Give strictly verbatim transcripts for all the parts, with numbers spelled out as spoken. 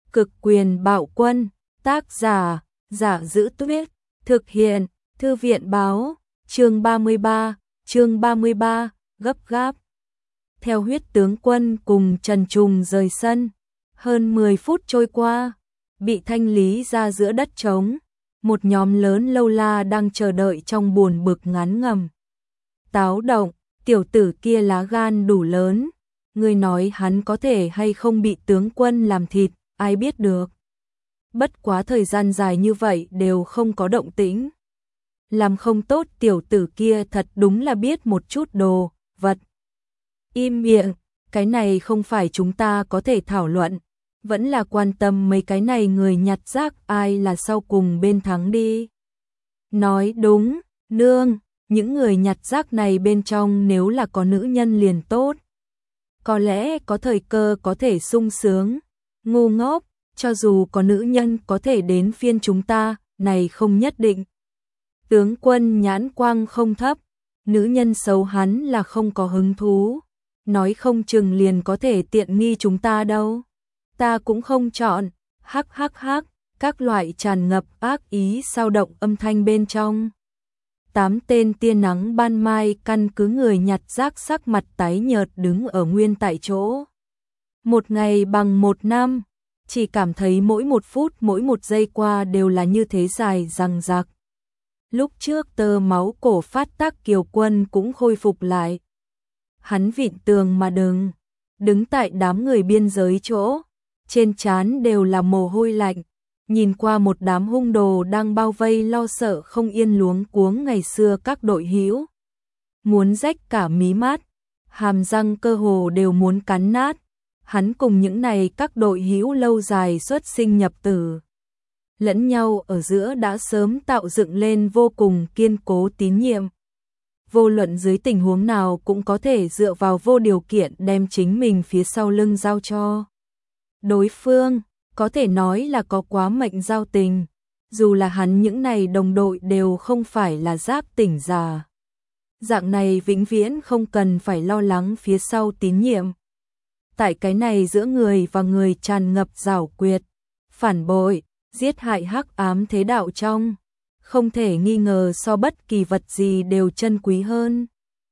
Cực quyền bạo quân, tác giả, Giả Giữ Tuyết, thực hiện, Thư viện báo, chương ba mươi ba, chương ba mươi ba, gấp gáp. Theo Huyết tướng quân cùng Trần Trùng rời sân, hơn mười phút trôi qua, bị thanh lý ra giữa đất trống, một nhóm lớn lâu la đang chờ đợi trong buồn bực ngán ngầm. Táo động, tiểu tử kia lá gan đủ lớn, người nói hắn có thể hay không bị tướng quân làm thịt, ai biết được. Bất quá thời gian dài như vậy đều không có động tĩnh. Làm không tốt tiểu tử kia thật đúng là biết một chút đồ, vật. Im miệng, cái này không phải chúng ta có thể thảo luận, vẫn là quan tâm mấy cái này người nhặt rác ai là sau cùng bên thắng đi. Nói đúng, nương, những người nhặt rác này bên trong nếu là có nữ nhân liền tốt. Có lẽ có thời cơ có thể sung sướng, ngu ngốc, cho dù có nữ nhân có thể đến phiên chúng ta, này không nhất định. Tướng quân nhãn quang không thấp, nữ nhân xấu hắn là không có hứng thú, nói không chừng liền có thể tiện nghi chúng ta đâu. Ta cũng không chọn, hắc hắc hắc, các loại tràn ngập ác ý sao động âm thanh bên trong. Tám tên tia nắng ban mai căn cứ người nhặt rác sắc mặt tái nhợt đứng ở nguyên tại chỗ. Một ngày bằng một năm, chỉ cảm thấy mỗi một phút mỗi một giây qua đều là như thế dài dằng dặc. Lúc trước tơ máu cổ phát tác Kiều Quân cũng khôi phục lại. Hắn vịn tường mà đứng, đứng tại đám người biên giới chỗ, trên trán đều là mồ hôi lạnh, nhìn qua một đám hung đồ đang bao vây lo sợ không yên luống cuống ngày xưa các đội hữu. Muốn rách cả mí mắt, hàm răng cơ hồ đều muốn cắn nát, hắn cùng những này các đội hữu lâu dài xuất sinh nhập tử. Lẫn nhau ở giữa đã sớm tạo dựng lên vô cùng kiên cố tín nhiệm. Vô luận dưới tình huống nào cũng có thể dựa vào vô điều kiện đem chính mình phía sau lưng giao cho đối phương, có thể nói là có quá mệnh giao tình, dù là hắn những này đồng đội đều không phải là giác tỉnh giả. Dạng này vĩnh viễn không cần phải lo lắng phía sau tín nhiệm. Tại cái này giữa người và người tràn ngập giảo quyệt, phản bội, giết hại hắc ám thế đạo trong, không thể nghi ngờ so bất kỳ vật gì đều chân quý hơn.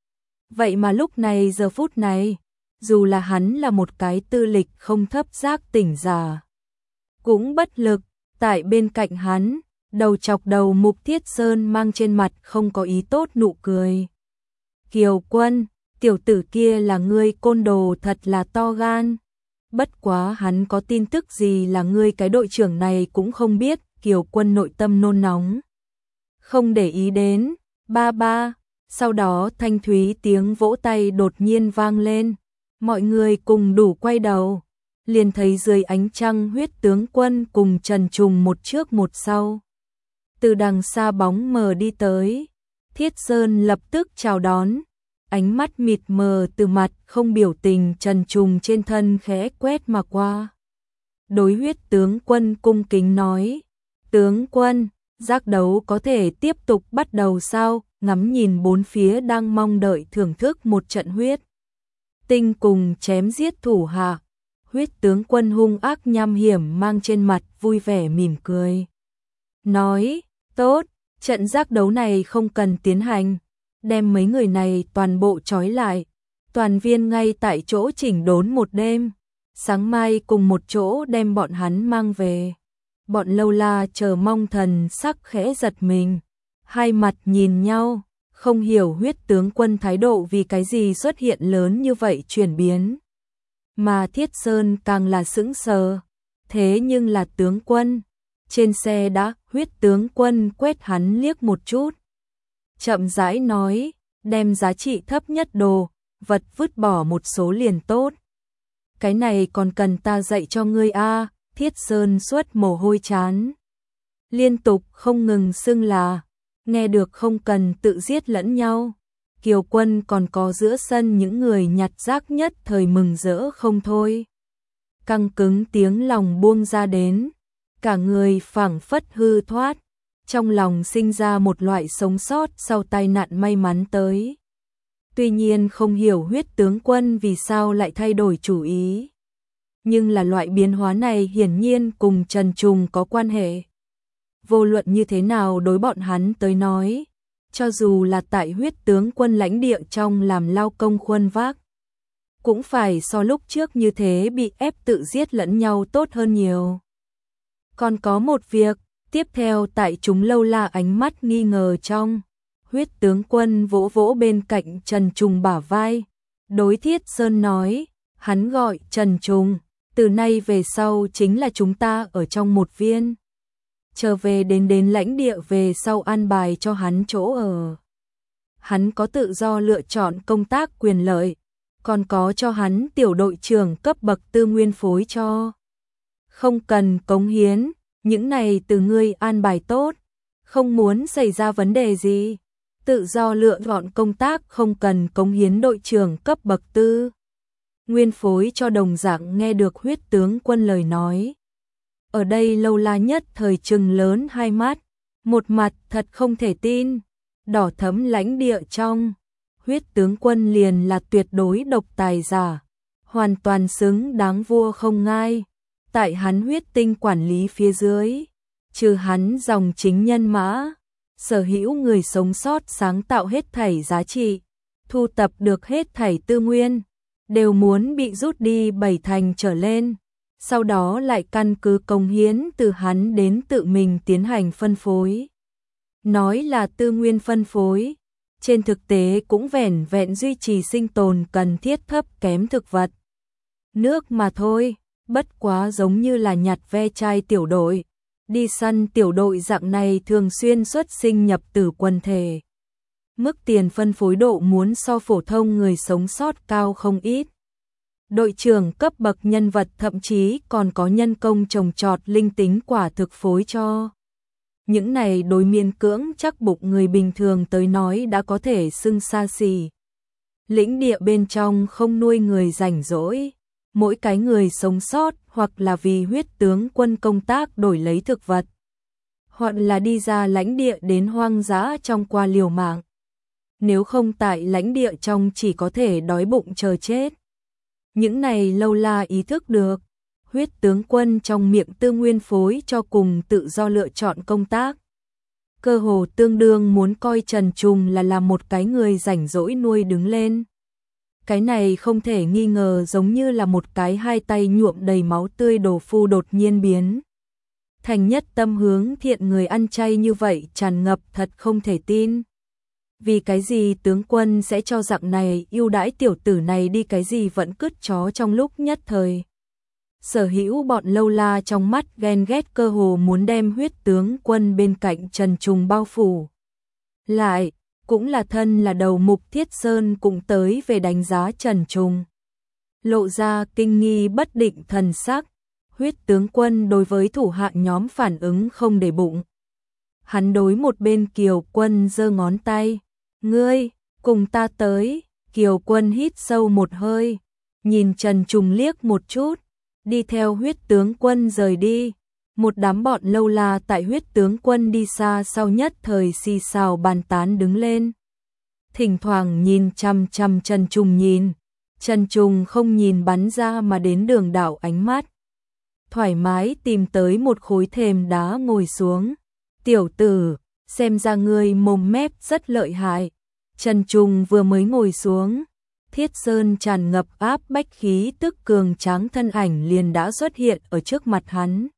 Vậy mà lúc này giờ phút này, dù là hắn là một cái tư lịch không thấp giác tỉnh giả, cũng bất lực, tại bên cạnh hắn, đầu chọc đầu Mục Thiết Sơn mang trên mặt không có ý tốt nụ cười. Kiều Quân, tiểu tử kia là ngươi côn đồ thật là to gan. Bất quá hắn có tin tức gì là ngươi cái đội trưởng này cũng không biết. Kiều Quân nội tâm nôn nóng, không để ý đến. Ba ba, sau đó thanh thúy tiếng vỗ tay đột nhiên vang lên, mọi người cùng đủ quay đầu, liền thấy dưới ánh trăng Huyết tướng quân cùng Trần Trùng một trước một sau. Từ đằng xa bóng mờ đi tới, Thiết Sơn lập tức chào đón, ánh mắt mịt mờ từ mặt không biểu tình Trần Trùng trên thân khẽ quét mà qua. Đối Huyết tướng quân cung kính nói, tướng quân, giác đấu có thể tiếp tục bắt đầu sao? Ngắm nhìn bốn phía đang mong đợi thưởng thức một trận huyết tinh cùng chém giết thủ hạ. Huyết tướng quân hung ác nham hiểm mang trên mặt vui vẻ mỉm cười. Nói, tốt, trận giác đấu này không cần tiến hành, đem mấy người này toàn bộ trói lại, toàn viên ngay tại chỗ chỉnh đốn một đêm, sáng mai cùng một chỗ đem bọn hắn mang về. Bọn lâu la chờ mong thần sắc khẽ giật mình, hai mặt nhìn nhau, không hiểu Huyết tướng quân thái độ vì cái gì xuất hiện lớn như vậy chuyển biến. Mà Thiết Sơn càng là sững sờ, thế nhưng là tướng quân. Trên xe đã, Huyết tướng quân quét hắn liếc một chút, chậm rãi nói, đem giá trị thấp nhất đồ, vật vứt bỏ một số liền tốt. Cái này còn cần ta dạy cho ngươi a? À, Thiết Sơn suốt mồ hôi chán, liên tục không ngừng xưng là, nghe được không cần tự giết lẫn nhau. Kiều Quân còn có giữa sân những người nhặt rác nhất thời mừng rỡ không thôi. Căng cứng tiếng lòng buông ra đến, cả người phảng phất hư thoát, trong lòng sinh ra một loại sống sót sau tai nạn may mắn tới. Tuy nhiên không hiểu Huyết tướng quân vì sao lại thay đổi chủ ý. nhưng là loại biến hóa này hiển nhiên cùng Trần Trùng có quan hệ. Vô luận như thế nào đối bọn hắn tới nói, cho dù là tại huyết tướng quân lãnh địa trong làm lao công khuân vác, cũng phải so lúc trước như thế bị ép tự giết lẫn nhau tốt hơn nhiều. Còn có một việc, tiếp theo tại chúng lâu la ánh mắt nghi ngờ trong, huyết tướng quân vỗ vỗ bên cạnh Trần Trùng bả vai, đối Thiết Sơn nói, hắn gọi Trần Trùng, từ nay về sau chính là chúng ta ở trong một viên. Trở về đến đến lãnh địa về sau an bài cho hắn chỗ ở. Hắn có tự do lựa chọn công tác quyền lợi, còn có cho hắn tiểu đội trưởng cấp bậc tư nguyên phối cho. Không cần cống hiến, những này từ ngươi an bài tốt, không muốn xảy ra vấn đề gì. Tự do lựa chọn công tác không cần cống hiến đội trưởng cấp bậc tư nguyên phối cho đồng dạng nghe được huyết tướng quân lời nói. Ở đây lâu la nhất thời trừng lớn hai mắt, một mặt thật không thể tin, đỏ thấm lãnh địa trong. Huyết tướng quân liền là tuyệt đối độc tài giả, hoàn toàn xứng đáng vua không ngai. Tại hắn huyết tinh quản lý phía dưới, trừ hắn dòng chính nhân mã, sở hữu người sống sót sáng tạo hết thảy giá trị, thu tập được hết thảy tư nguyên, đều muốn bị rút đi bảy thành trở lên, sau đó lại căn cứ công hiến từ hắn đến tự mình tiến hành phân phối. Nói là tư nguyên phân phối, trên thực tế cũng vẻn vẹn duy trì sinh tồn cần thiết thấp kém thực vật. Nước mà thôi, bất quá giống như là nhặt ve chai tiểu đội, đi săn tiểu đội dạng này thường xuyên xuất sinh nhập tử quần thể. Mức tiền phân phối độ muốn so phổ thông người sống sót cao không ít. Đội trưởng cấp bậc nhân vật thậm chí còn có nhân công trồng trọt linh tính quả thực phối cho. Những này đối miên cưỡng chắc bụng người bình thường tới nói đã có thể xưng xa xỉ. Lĩnh địa bên trong không nuôi người rảnh rỗi, mỗi cái người sống sót hoặc là vì huyết tướng quân công tác đổi lấy thực vật, hoặc là đi ra lãnh địa đến hoang dã trong qua liều mạng. Nếu không tại lãnh địa trong chỉ có thể đói bụng chờ chết. Những này lâu la ý thức được, huyết tướng quân trong miệng tư nguyên phối cho cùng tự do lựa chọn công tác. Cơ hồ tương đương muốn coi Trần Trùng là là một cái người rảnh rỗi nuôi đứng lên. Cái này không thể nghi ngờ giống như là một cái hai tay nhuộm đầy máu tươi đồ phu đột nhiên biến thành nhất tâm hướng thiện người ăn chay như vậy, tràn ngập thật không thể tin. Vì cái gì tướng quân sẽ cho dạng này ưu đãi tiểu tử này đi, cái gì vẫn cứt chó trong lúc nhất thời. Sở hữu bọn lâu la trong mắt ghen ghét cơ hồ muốn đem huyết tướng quân bên cạnh Trần Trùng bao phủ. Lại, cũng là thân là đầu mục Thiết Sơn cũng tới về đánh giá Trần Trùng. Lộ ra kinh nghi bất định thần sắc, huyết tướng quân đối với thủ hạ nhóm phản ứng không để bụng. Hắn đối một bên Kiều Quân giơ ngón tay, ngươi, cùng ta tới. Kiều Quân hít sâu một hơi, nhìn Trần Trùng liếc một chút, đi theo huyết tướng quân rời đi. Một đám bọn lâu la tại huyết tướng quân đi xa sau nhất thời xì xào bàn tán đứng lên. Thỉnh thoảng nhìn chăm chăm Trần Trùng nhìn, Trần Trùng không nhìn bắn ra mà đến đường đảo ánh mắt. Thoải mái tìm tới một khối thềm đá ngồi xuống. Tiểu tử, xem ra ngươi mồm mép rất lợi hại. Trần Trùng vừa mới ngồi xuống, Thiết Sơn tràn ngập áp bách khí tức cường tráng thân ảnh liền đã xuất hiện ở trước mặt hắn.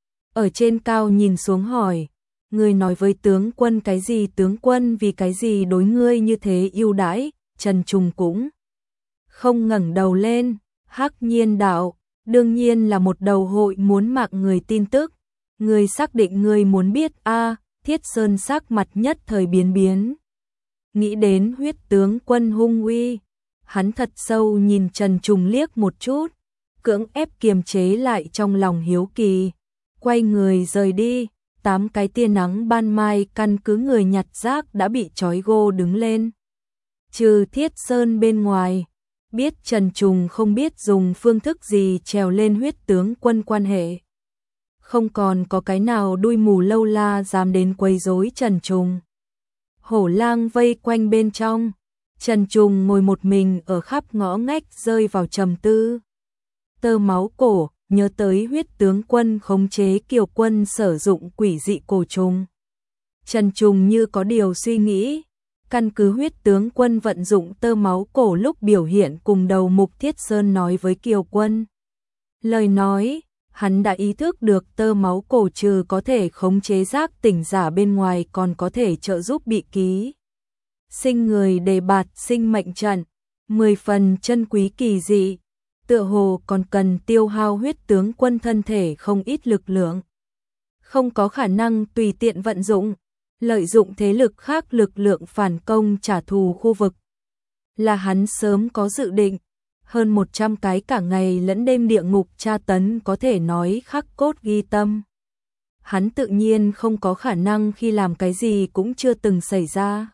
Ở trên cao nhìn xuống hỏi, ngươi nói với tướng quân cái gì, tướng quân vì cái gì đối ngươi như thế ưu đãi? Trần Trùng cũng không ngẩng đầu lên, hắc nhiên đạo, đương nhiên là một đầu hội muốn mạng người tin tức. Ngươi xác định ngươi muốn biết a? À, Thiết Sơn sắc mặt nhất thời biến biến. Nghĩ đến huyết tướng quân hung uy, hắn thật sâu nhìn Trần Trùng liếc một chút, cưỡng ép kiềm chế lại trong lòng hiếu kỳ, quay người rời đi. Tám cái tia nắng ban mai căn cứ người nhặt rác đã bị trói gô đứng lên. Trừ Thiết Sơn bên ngoài, biết Trần Trùng không biết dùng phương thức gì trèo lên huyết tướng quân quan hệ. Không còn có cái nào đuôi mù lâu la dám đến quấy rối Trần Trùng. Hổ lang vây quanh bên trong, Trần Trùng ngồi một mình ở khắp ngõ ngách rơi vào trầm tư. tơ máu cổ, nhớ tới huyết tướng quân khống chế Kiều Quân sử dụng quỷ dị cổ trùng. Trần Trùng như có điều suy nghĩ, căn cứ huyết tướng quân vận dụng tơ máu cổ lúc biểu hiện cùng đầu mục Thiết Sơn nói với Kiều Quân. Lời nói, hắn đã ý thức được tơ máu cổ trừ có thể khống chế giác tỉnh giả bên ngoài còn có thể trợ giúp bị ký sinh người đề bạt sinh mệnh trận, mười phần chân quý kỳ dị, tựa hồ còn cần tiêu hao huyết tướng quân thân thể không ít lực lượng. Không có khả năng tùy tiện vận dụng, lợi dụng thế lực khác lực lượng phản công trả thù khu vực. Là hắn sớm có dự định, hơn một trăm cái cả ngày lẫn đêm địa ngục tra tấn có thể nói khắc cốt ghi tâm. Hắn tự nhiên không có khả năng khi làm cái gì cũng chưa từng xảy ra.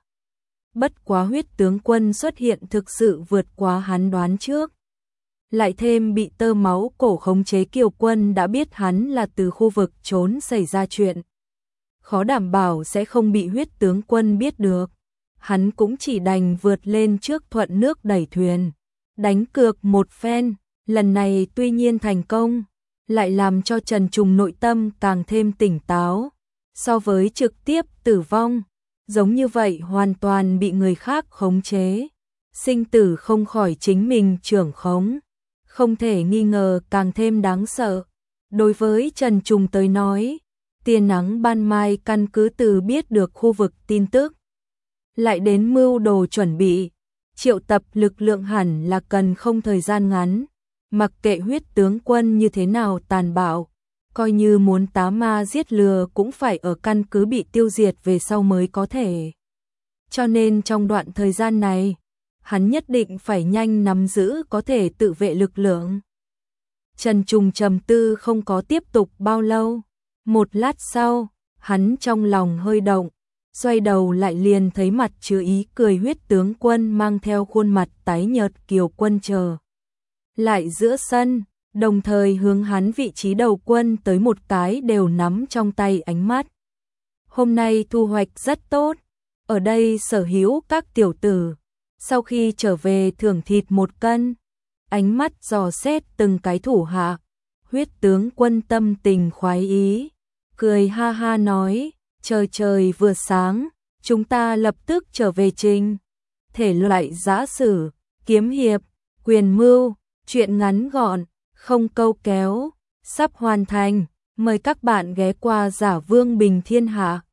Bất quá huyết tướng quân xuất hiện thực sự vượt quá hắn đoán trước. Lại thêm bị tơ máu cổ khống chế Kiều Quân đã biết hắn là từ khu vực trốn xảy ra chuyện. Khó đảm bảo sẽ không bị huyết tướng quân biết được. Hắn cũng chỉ đành vượt lên trước thuận nước đẩy thuyền. Đánh cược một phen, lần này tuy nhiên thành công, lại làm cho Trần Trùng nội tâm càng thêm tỉnh táo. So với trực tiếp tử vong, giống như vậy hoàn toàn bị người khác khống chế. Sinh tử không khỏi chính mình trưởng khống. Không thể nghi ngờ càng thêm đáng sợ. Đối với Trần Trùng tới nói, tia nắng ban mai căn cứ từ biết được khu vực tin tức. Lại đến mưu đồ chuẩn bị, triệu tập lực lượng hẳn là cần không thời gian ngắn. Mặc kệ huyết tướng quân như thế nào tàn bạo, coi như muốn tá ma giết lừa cũng phải ở căn cứ bị tiêu diệt về sau mới có thể. Cho nên trong đoạn thời gian này, hắn nhất định phải nhanh nắm giữ có thể tự vệ lực lượng. Trần Trùng trầm tư không có tiếp tục bao lâu. Một lát sau, hắn trong lòng hơi động, xoay đầu lại liền thấy mặt chứa ý cười huyết tướng quân mang theo khuôn mặt tái nhợt Kiều Quân chờ. Lại giữa sân, đồng thời hướng hắn vị trí đầu quân tới một cái đều nắm trong tay ánh mắt. Hôm nay thu hoạch rất tốt, ở đây sở hữu các tiểu tử. Sau khi trở về thưởng thịt một cân, ánh mắt dò xét từng cái thủ hạ, huyết tướng quân tâm tình khoái ý, cười ha ha nói, trời trời vừa sáng, chúng ta lập tức trở về trình. Thể loại giã sử, kiếm hiệp, quyền mưu, truyện ngắn gọn, không câu kéo, sắp hoàn thành, mời các bạn ghé qua Giả Vương Bình Thiên Hạ.